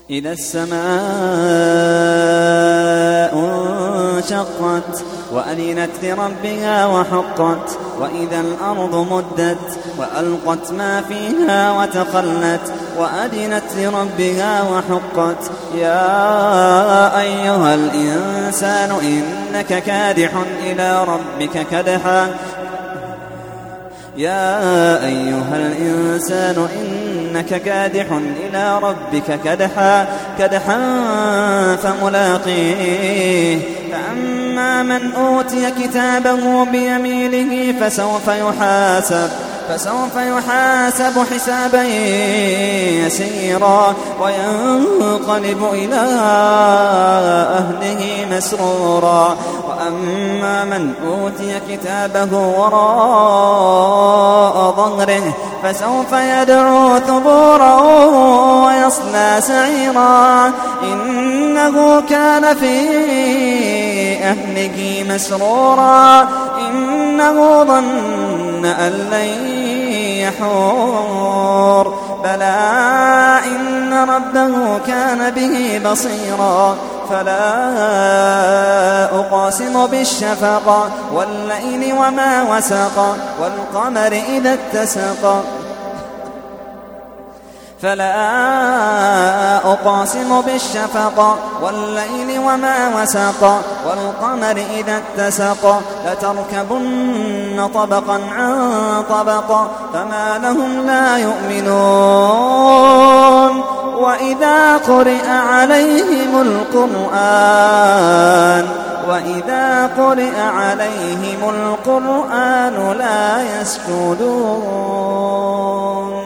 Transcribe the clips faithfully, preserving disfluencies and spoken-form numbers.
إذا السماء انشقت وأذنت لربها وحقت وإذا الأرض مدت وألقت ما فيها وتخلت وأذنت لربها وحقت يا أيها الإنسان إنك كادح إلى ربك كدحا يا أيها الإنسان إنك كادح إلى ربك كدحا كدحا فملاقيه فأما من أوتي كتابه بيمينه فسوف يحاسب فسوف يحاسب حسابا يسيرا وينقلب إلى أهله مسرورا وأما من أوتي كتابه وراء ظهره فسوف يدعو ثبورا ويصلى سعيرا إنه كان في أهله مسرورا إنه ظن أن لن يحور بلى إن ربه كان به بصيرا فلا أقاسم بالشفق والليل وما وسق والقمر إذا اتسق فلا أقاسم بالشفق والليل وما وسق والقمر إذا اتسق لتركبن طبقا عن طبق فما لهم لا يؤمنون وإذا قرئ عليهم القرآن وإذا قرئ عليهم القرآن لا يسجدون.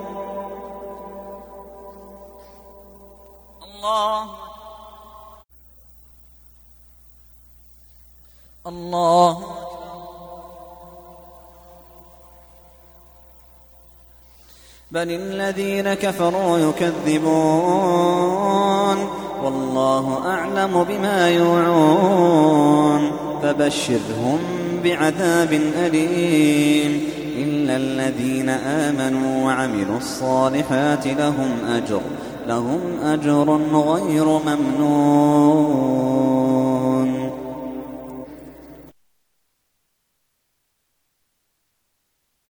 الله الله بل الذين كفروا يكذبون والله أعلم بما يوعون فبشرهم بعذاب أليم إلا الذين آمنوا وعملوا الصالحات لهم أجر لهم أجر غير ممنون.